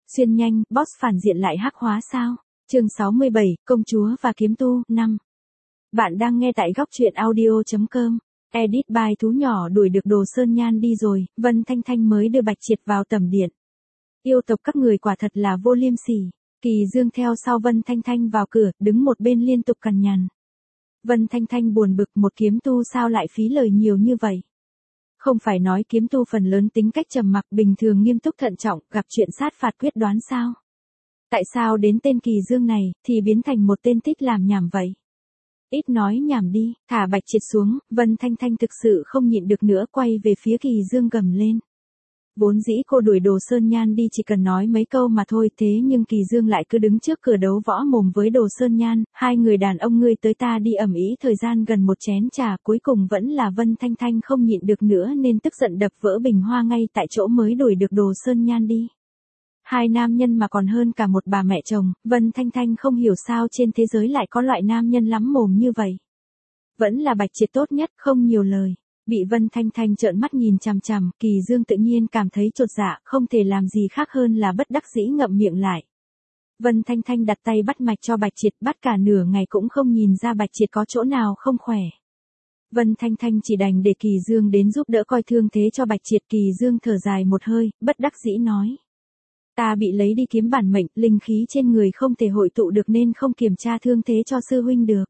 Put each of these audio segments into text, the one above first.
Xuyên nhanh, boss phản diện lại hắc hóa sao? Chương 67, Công chúa và kiếm tu, 5. Bạn đang nghe tại góc truyện audio.com. Edit bài thú nhỏ đuổi được Đồ Sơn Nhan đi rồi, Vân Thanh Thanh mới đưa Bạch Triệt vào tẩm điện. Yêu tộc các người quả thật là vô liêm sỉ. Kỳ Dương theo sau Vân Thanh Thanh vào cửa, đứng một bên liên tục cằn nhằn. Vân Thanh Thanh buồn bực, một kiếm tu sao lại phí lời nhiều như vậy? Không phải nói kiếm tu phần lớn tính cách trầm mặc, bình thường nghiêm túc thận trọng, gặp chuyện sát phạt quyết đoán sao? Tại sao đến tên Kỳ Dương này, thì biến thành một tên thích làm nhảm vậy? Ít nói nhảm đi, thả Bạch Triệt xuống. Vân Thanh Thanh thực sự không nhịn được nữa, quay về phía Kỳ Dương gầm lên. Vốn dĩ cô đuổi Đồ Sơn Nhan đi chỉ cần nói mấy câu mà thôi, thế nhưng Kỳ Dương lại cứ đứng trước cửa đấu võ mồm với Đồ Sơn Nhan, hai người đàn ông ngươi tới ta đi ầm ĩ thời gian gần một chén trà, cuối cùng vẫn là Vân Thanh Thanh không nhịn được nữa nên tức giận đập vỡ bình hoa ngay tại chỗ mới đuổi được Đồ Sơn Nhan đi. Hai nam nhân mà còn hơn cả một bà mẹ chồng, Vân Thanh Thanh không hiểu sao trên thế giới lại có loại nam nhân lắm mồm như vậy. Vẫn là Bạch Triệt tốt nhất, không nhiều lời. Bị Vân Thanh Thanh trợn mắt nhìn chằm chằm, Kỳ Dương tự nhiên cảm thấy chột dạ, không thể làm gì khác hơn là bất đắc dĩ ngậm miệng lại. Vân Thanh Thanh đặt tay bắt mạch cho Bạch Triệt, bắt cả nửa ngày cũng không nhìn ra Bạch Triệt có chỗ nào không khỏe. Vân Thanh Thanh chỉ đành để Kỳ Dương đến giúp đỡ coi thương thế cho Bạch Triệt. Kỳ Dương thở dài một hơi, bất đắc dĩ nói. Ta bị lấy đi kiếm bản mệnh, linh khí trên người không thể hội tụ được nên không kiểm tra thương thế cho sư huynh được.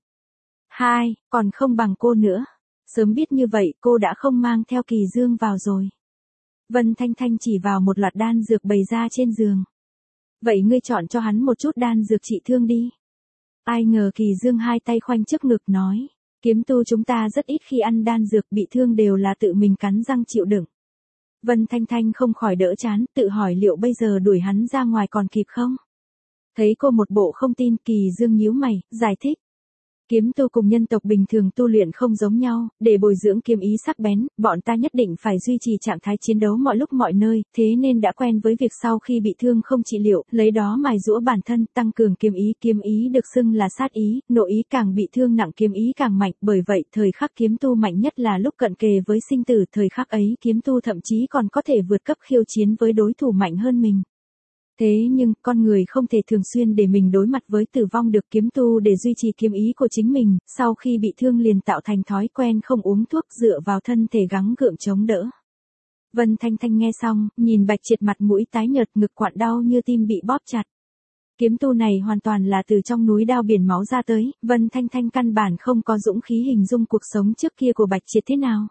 Hai, còn không bằng cô nữa. Sớm biết như vậy cô đã không mang theo Kỳ Dương vào rồi. Vân Thanh Thanh chỉ vào một loạt đan dược bày ra trên giường. Vậy ngươi chọn cho hắn một chút đan dược trị thương đi. Ai ngờ Kỳ Dương hai tay khoanh trước ngực nói. Kiếm tu chúng ta rất ít khi ăn đan dược, bị thương đều là tự mình cắn răng chịu đựng. Vân Thanh Thanh không khỏi đỡ chán, tự hỏi liệu bây giờ đuổi hắn ra ngoài còn kịp không? Thấy cô một bộ không tin, Kỳ Dương nhíu mày, giải thích. Kiếm tu cùng nhân tộc bình thường tu luyện không giống nhau, để bồi dưỡng kiếm ý sắc bén, bọn ta nhất định phải duy trì trạng thái chiến đấu mọi lúc mọi nơi, thế nên đã quen với việc sau khi bị thương không trị liệu, lấy đó mài giũa bản thân, tăng cường kiếm ý được xưng là sát ý, nội ý càng bị thương nặng kiếm ý càng mạnh, bởi vậy thời khắc kiếm tu mạnh nhất là lúc cận kề với sinh tử, thời khắc ấy kiếm tu thậm chí còn có thể vượt cấp khiêu chiến với đối thủ mạnh hơn mình. Thế nhưng, con người không thể thường xuyên để mình đối mặt với tử vong được. Kiếm tu để duy trì kiếm ý của chính mình, sau khi bị thương liền tạo thành thói quen không uống thuốc, dựa vào thân thể gắng gượng chống đỡ. Vân Thanh Thanh nghe xong, nhìn Bạch Triệt mặt mũi tái nhợt, ngực quặn đau như tim bị bóp chặt. Kiếm tu này hoàn toàn là từ trong núi đao biển máu ra tới, Vân Thanh Thanh căn bản không có dũng khí hình dung cuộc sống trước kia của Bạch Triệt thế nào.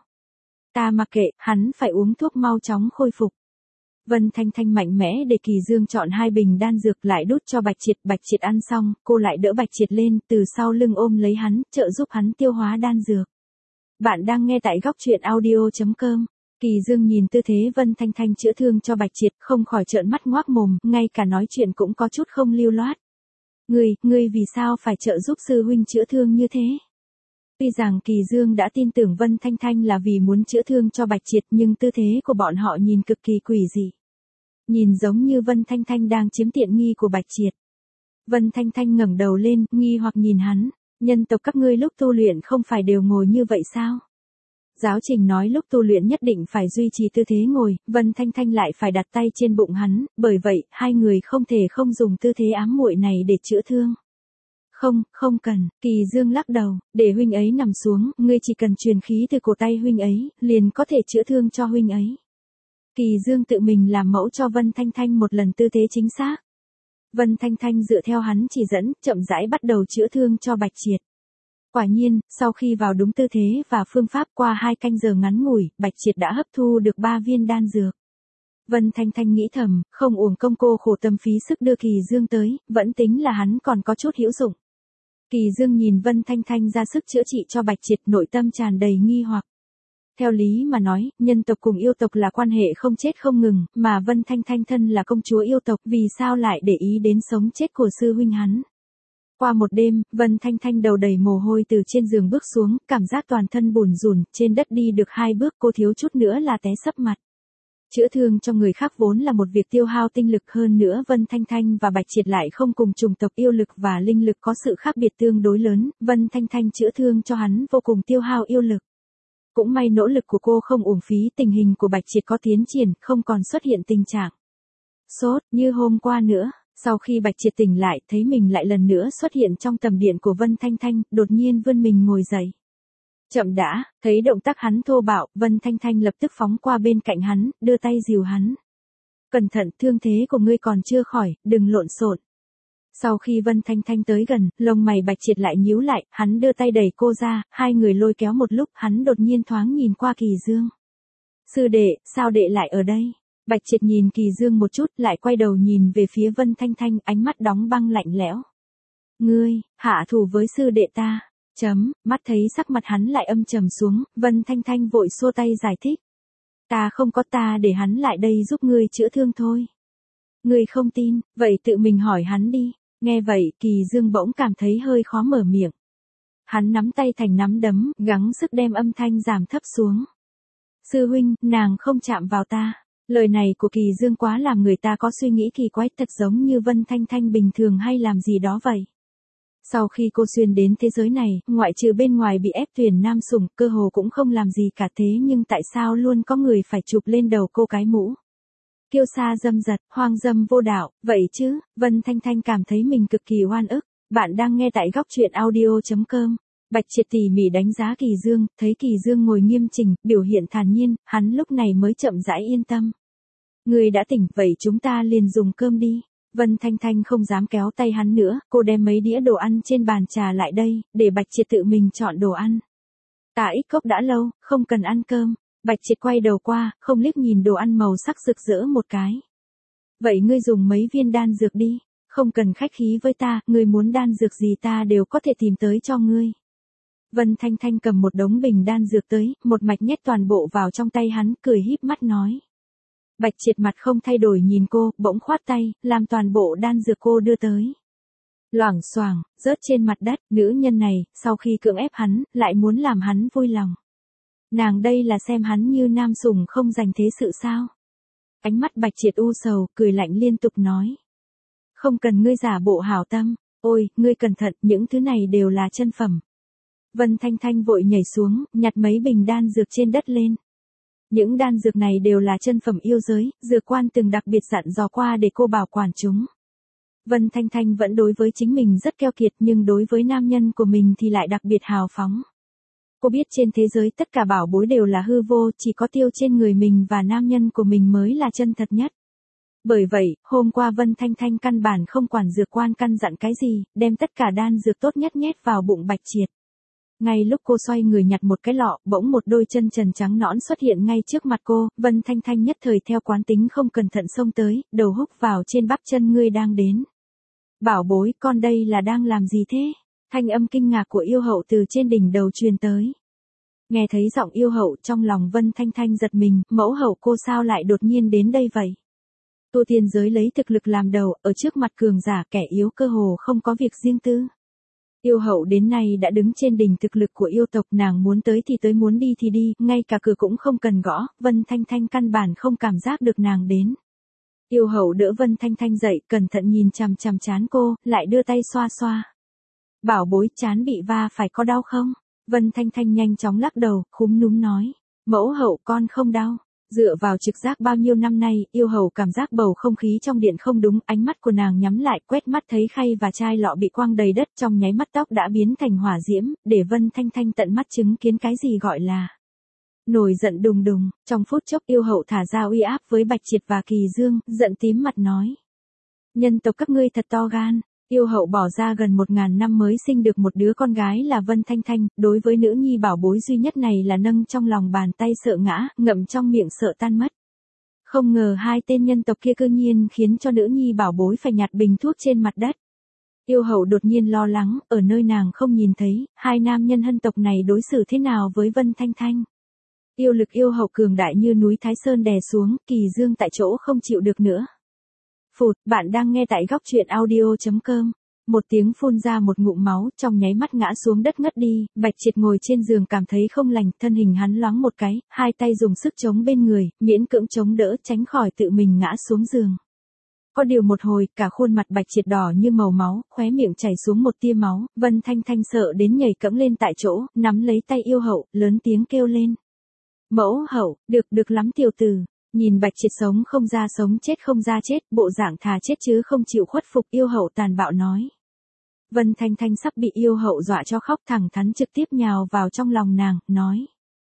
Ta mặc kệ, hắn phải uống thuốc mau chóng khôi phục. Vân Thanh Thanh mạnh mẽ để Kỳ Dương chọn 2 bình đan dược lại đút cho Bạch Triệt ăn xong, cô lại đỡ Bạch Triệt lên, từ sau lưng ôm lấy hắn, trợ giúp hắn tiêu hóa đan dược. Bạn đang nghe tại góc truyện audio.com. Kỳ Dương nhìn tư thế Vân Thanh Thanh chữa thương cho Bạch Triệt, không khỏi trợn mắt ngoác mồm, ngay cả nói chuyện cũng có chút không lưu loát. Ngươi vì sao phải trợ giúp sư huynh chữa thương như thế? Tuy rằng Kỳ Dương đã tin tưởng Vân Thanh Thanh là vì muốn chữa thương cho Bạch Triệt, nhưng tư thế của bọn họ nhìn cực kỳ quỷ dị. Nhìn giống như Vân Thanh Thanh đang chiếm tiện nghi của Bạch Triệt. Vân Thanh Thanh ngẩng đầu lên, nghi hoặc nhìn hắn. Nhân tộc các ngươi lúc tu luyện không phải đều ngồi như vậy sao? Giáo trình nói lúc tu luyện nhất định phải duy trì tư thế ngồi, Vân Thanh Thanh lại phải đặt tay trên bụng hắn, bởi vậy, hai người không thể không dùng tư thế ám muội này để chữa thương. Không cần, Kỳ Dương lắc đầu, để huynh ấy nằm xuống, ngươi chỉ cần truyền khí từ cổ tay huynh ấy, liền có thể chữa thương cho huynh ấy. Kỳ Dương tự mình làm mẫu cho Vân Thanh Thanh một lần tư thế chính xác. Vân Thanh Thanh dựa theo hắn chỉ dẫn, chậm rãi bắt đầu chữa thương cho Bạch Triệt. Quả nhiên, sau khi vào đúng tư thế và phương pháp, qua 2 canh giờ ngắn ngủi, Bạch Triệt đã hấp thu được 3 viên đan dược. Vân Thanh Thanh nghĩ thầm, không uổng công cô khổ tâm phí sức đưa Kỳ Dương tới, vẫn tính là hắn còn có chút hữu dụng. Kỳ Dương nhìn Vân Thanh Thanh ra sức chữa trị cho Bạch Triệt, nội tâm tràn đầy nghi hoặc. Theo lý mà nói, nhân tộc cùng yêu tộc là quan hệ không chết không ngừng, mà Vân Thanh Thanh thân là công chúa yêu tộc, vì sao lại để ý đến sống chết của sư huynh hắn. Qua một đêm, Vân Thanh Thanh đầu đầy mồ hôi từ trên giường bước xuống, cảm giác toàn thân bủn rủn, trên đất đi được 2 bước cô thiếu chút nữa là té sấp mặt. Chữa thương cho người khác vốn là một việc tiêu hao tinh lực, hơn nữa Vân Thanh Thanh và Bạch Triệt lại không cùng chủng tộc, yêu lực và linh lực có sự khác biệt tương đối lớn, Vân Thanh Thanh chữa thương cho hắn vô cùng tiêu hao yêu lực. Cũng may nỗ lực của cô không uổng phí, tình hình của Bạch Triệt có tiến triển, không còn xuất hiện tình trạng Sốt, như hôm qua nữa. Sau khi Bạch Triệt tỉnh lại, thấy mình lại lần nữa xuất hiện trong tầm điện của Vân Thanh Thanh, đột nhiên vươn mình ngồi dậy. Chậm đã, thấy động tác hắn thô bạo, Vân Thanh Thanh lập tức phóng qua bên cạnh hắn, đưa tay dìu hắn. Cẩn thận, thương thế của ngươi còn chưa khỏi, đừng lộn xộn. Sau khi Vân Thanh Thanh tới gần, lông mày Bạch Triệt lại nhíu lại, hắn đưa tay đẩy cô ra, hai người lôi kéo một lúc, hắn đột nhiên thoáng nhìn qua Kỳ Dương. Sư đệ, sao đệ lại ở đây? Bạch Triệt nhìn Kỳ Dương một chút, lại quay đầu nhìn về phía Vân Thanh Thanh, ánh mắt đóng băng lạnh lẽo. Ngươi, hạ thủ với sư đệ ta. Mắt thấy sắc mặt hắn lại âm trầm xuống, Vân Thanh Thanh vội xua tay giải thích. Ta không có, ta để hắn lại đây giúp ngươi chữa thương thôi. Ngươi không tin, vậy tự mình hỏi hắn đi. Nghe vậy, Kỳ Dương bỗng cảm thấy hơi khó mở miệng. Hắn nắm tay thành nắm đấm, gắng sức đem âm thanh giảm thấp xuống. Sư huynh, nàng không chạm vào ta. Lời này của Kỳ Dương quá làm người ta có suy nghĩ kỳ quái, thật giống như Vân Thanh Thanh bình thường hay làm gì đó vậy. Sau khi cô xuyên đến thế giới này, ngoại trừ bên ngoài bị ép thuyền nam sủng, cơ hồ cũng không làm gì cả, thế nhưng tại sao luôn có người phải chụp lên đầu cô cái mũ? Kiêu sa dâm dật, hoang dâm vô đạo, vậy chứ? Vân Thanh Thanh cảm thấy mình cực kỳ oan ức. Bạn đang nghe tại góc truyện audio.com. Bạch Triệt tỉ mỉ đánh giá Kỳ Dương, thấy Kỳ Dương ngồi nghiêm chỉnh, biểu hiện thản nhiên, hắn lúc này mới chậm rãi yên tâm. Người đã tỉnh, vậy chúng ta liền dùng cơm đi. Vân Thanh Thanh không dám kéo tay hắn nữa, cô đem mấy đĩa đồ ăn trên bàn trà lại đây, để Bạch Triệt tự mình chọn đồ ăn. Ta ít cốc đã lâu, không cần ăn cơm. Bạch Triệt quay đầu qua, không liếc nhìn đồ ăn màu sắc rực rỡ một cái. Vậy ngươi dùng mấy viên đan dược đi, không cần khách khí với ta, ngươi muốn đan dược gì ta đều có thể tìm tới cho ngươi. Vân Thanh Thanh cầm một đống bình đan dược tới, một mạch nhét toàn bộ vào trong tay hắn, cười híp mắt nói. Bạch Triệt mặt không thay đổi nhìn cô, bỗng khoát tay, làm toàn bộ đan dược cô đưa tới. Loảng xoảng, rớt trên mặt đất, nữ nhân này, sau khi cưỡng ép hắn, lại muốn làm hắn vui lòng. Nàng đây là xem hắn như nam sủng không dành thế sự sao? Ánh mắt Bạch Triệt u sầu, cười lạnh liên tục nói. Không cần ngươi giả bộ hảo tâm, ôi, ngươi cẩn thận, những thứ này đều là chân phẩm. Vân Thanh Thanh vội nhảy xuống, nhặt mấy bình đan dược trên đất lên. Những đan dược này đều là chân phẩm yêu giới, dược quan từng đặc biệt dặn dò qua để cô bảo quản chúng. Vân Thanh Thanh vẫn đối với chính mình rất keo kiệt, nhưng đối với nam nhân của mình thì lại đặc biệt hào phóng. Cô biết trên thế giới tất cả bảo bối đều là hư vô, chỉ có tiêu trên người mình và nam nhân của mình mới là chân thật nhất. Bởi vậy, hôm qua Vân Thanh Thanh căn bản không quản dược quan căn dặn cái gì, đem tất cả đan dược tốt nhất nhét vào bụng Bạch Triệt. Ngay lúc cô xoay người nhặt một cái lọ, bỗng một đôi chân trần trắng nõn xuất hiện ngay trước mặt cô, Vân Thanh Thanh nhất thời theo quán tính không cẩn thận xông tới, đầu húc vào trên bắp chân ngươi đang đến. Bảo bối, con đây là đang làm gì thế? Thanh âm kinh ngạc của yêu hậu từ trên đỉnh đầu truyền tới. Nghe thấy giọng yêu hậu, trong lòng Vân Thanh Thanh giật mình, mẫu hậu cô sao lại đột nhiên đến đây vậy? Tu tiên giới lấy thực lực làm đầu, ở trước mặt cường giả kẻ yếu cơ hồ không có việc riêng tư. Yêu hậu đến nay đã đứng trên đỉnh thực lực của yêu tộc, nàng muốn tới thì tới, muốn đi thì đi, ngay cả cửa cũng không cần gõ, Vân Thanh Thanh căn bản không cảm giác được nàng đến. Yêu hậu đỡ Vân Thanh Thanh dậy, cẩn thận nhìn chằm chằm trán cô, lại đưa tay xoa xoa. Bảo bối, trán bị va phải có đau không? Vân Thanh Thanh nhanh chóng lắc đầu, khúm núm nói. Mẫu hậu, con không đau. Dựa vào trực giác bao nhiêu năm nay, yêu hậu cảm giác bầu không khí trong điện không đúng, ánh mắt của nàng nhắm lại, quét mắt thấy khay và chai lọ bị quăng đầy đất, trong nháy mắt tóc đã biến thành hỏa diễm, để Vân Thanh Thanh tận mắt chứng kiến cái gì gọi là nổi giận đùng đùng. Trong phút chốc yêu hậu thả ra uy áp với Bạch Triệt và Kỳ Dương, giận tím mặt nói. Nhân tộc các ngươi thật to gan. Yêu hậu bỏ ra gần 1000 năm mới sinh được một đứa con gái là Vân Thanh Thanh, đối với nữ nhi bảo bối duy nhất này là nâng trong lòng bàn tay sợ ngã, ngậm trong miệng sợ tan mất. Không ngờ hai tên nhân tộc kia cư nhiên khiến cho nữ nhi bảo bối phải nhặt bình thuốc trên mặt đất. Yêu hậu đột nhiên lo lắng, ở nơi nàng không nhìn thấy, hai nam nhân hân tộc này đối xử thế nào với Vân Thanh Thanh. Yêu lực yêu hậu cường đại như núi Thái Sơn đè xuống, Kỳ Dương tại chỗ không chịu được nữa. Phụt, bạn đang nghe tại góc truyện audio.com. Một tiếng phun ra một ngụm máu, trong nháy mắt ngã xuống đất ngất đi, Bạch Triệt ngồi trên giường cảm thấy không lành, thân hình hắn loáng một cái, hai tay dùng sức chống bên người, miễn cưỡng chống đỡ tránh khỏi tự mình ngã xuống giường. Có điều một hồi, cả khuôn mặt Bạch Triệt đỏ như màu máu, khóe miệng chảy xuống một tia máu, Vân Thanh Thanh sợ đến nhảy cẫng lên tại chỗ, nắm lấy tay yêu hậu, lớn tiếng kêu lên. Mẫu hậu, được lắm tiểu tử. Nhìn Bạch Triệt sống không ra sống chết không ra chết, bộ dạng thà chết chứ không chịu khuất phục, yêu hậu tàn bạo nói. Vân Thanh Thanh sắp bị yêu hậu dọa cho khóc, thẳng thắn trực tiếp nhào vào trong lòng nàng, nói.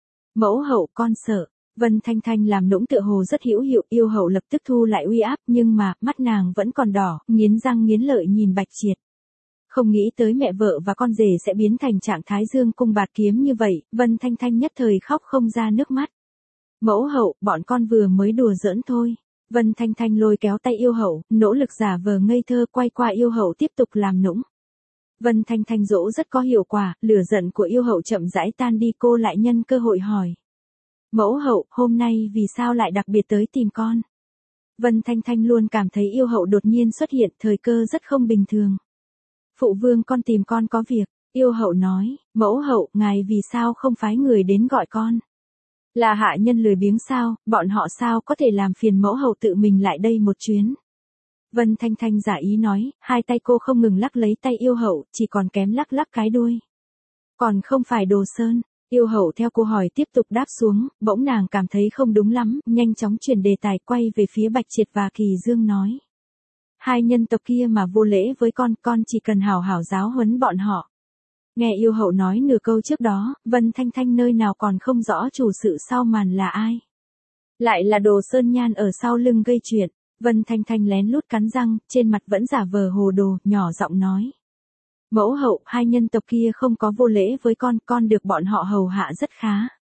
Mẫu hậu con sợ. Vân Thanh Thanh làm nũng tựa hồ rất hữu hiệu, yêu hậu lập tức thu lại uy áp, nhưng mà, mắt nàng vẫn còn đỏ, nghiến răng nghiến lợi nhìn Bạch Triệt. Không nghĩ tới mẹ vợ và con rể sẽ biến thành trạng thái dương cung bạt kiếm như vậy, Vân Thanh Thanh nhất thời khóc không ra nước mắt. Mẫu hậu, bọn con vừa mới đùa giỡn thôi. Vân Thanh Thanh lôi kéo tay yêu hậu, nỗ lực giả vờ ngây thơ quay qua yêu hậu tiếp tục làm nũng. Vân Thanh Thanh dỗ rất có hiệu quả, lửa giận của yêu hậu chậm rãi tan đi, cô lại nhân cơ hội hỏi. Mẫu hậu, hôm nay vì sao lại đặc biệt tới tìm con? Vân Thanh Thanh luôn cảm thấy yêu hậu đột nhiên xuất hiện, thời cơ rất không bình thường. Phụ vương con tìm con có việc, yêu hậu nói, mẫu hậu, ngài vì sao không phái người đến gọi con? Là hạ nhân lười biếng sao, bọn họ sao có thể làm phiền mẫu hậu tự mình lại đây một chuyến? Vân Thanh Thanh giả ý nói, hai tay cô không ngừng lắc lấy tay yêu hậu, chỉ còn kém lắc lắc cái đuôi. Còn không phải Đồ Sơn. Yêu hậu theo cô hỏi tiếp tục đáp xuống, bỗng nàng cảm thấy không đúng lắm, nhanh chóng chuyển đề tài quay về phía Bạch Triệt và Kỳ Dương nói. Hai nhân tộc kia mà vô lễ với con chỉ cần hảo hảo giáo huấn bọn họ. Nghe yêu hậu nói nửa câu trước đó, Vân Thanh Thanh nơi nào còn không rõ chủ sự sau màn là ai. Lại là Đồ Sơn Nhan ở sau lưng gây chuyện, Vân Thanh Thanh lén lút cắn răng, trên mặt vẫn giả vờ hồ đồ, nhỏ giọng nói. Mẫu hậu, hai nhân tộc kia không có vô lễ với con được bọn họ hầu hạ rất khá.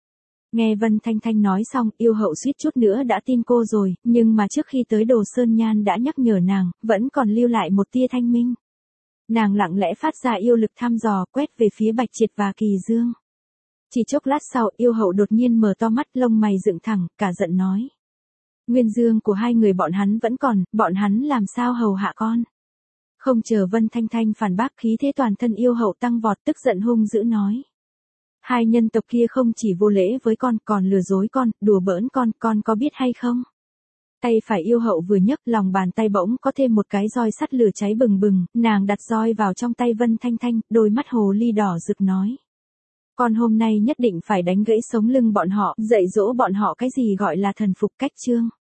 Nghe Vân Thanh Thanh nói xong, yêu hậu suýt chút nữa đã tin cô rồi, nhưng mà trước khi tới Đồ Sơn Nhan đã nhắc nhở nàng, vẫn còn lưu lại một tia thanh minh. Nàng lặng lẽ phát ra yêu lực thăm dò, quét về phía Bạch Triệt và Kỳ Dương. Chỉ chốc lát sau, yêu hậu đột nhiên mở to mắt, lông mày dựng thẳng, cả giận nói. Nguyên dương của hai người bọn hắn vẫn còn, bọn hắn làm sao hầu hạ con? Không chờ Vân Thanh Thanh phản bác, khí thế toàn thân yêu hậu tăng vọt, tức giận hung dữ nói. Hai nhân tộc kia không chỉ vô lễ với con, còn lừa dối con, đùa bỡn con có biết hay không? Tay phải yêu hậu vừa nhấc, lòng bàn tay bỗng có thêm một cái roi sắt lửa cháy bừng bừng, nàng đặt roi vào trong tay Vân Thanh Thanh, đôi mắt hồ ly đỏ rực nói. Con hôm nay nhất định phải đánh gãy sống lưng bọn họ, dạy dỗ bọn họ cái gì gọi là thần phục cách chương.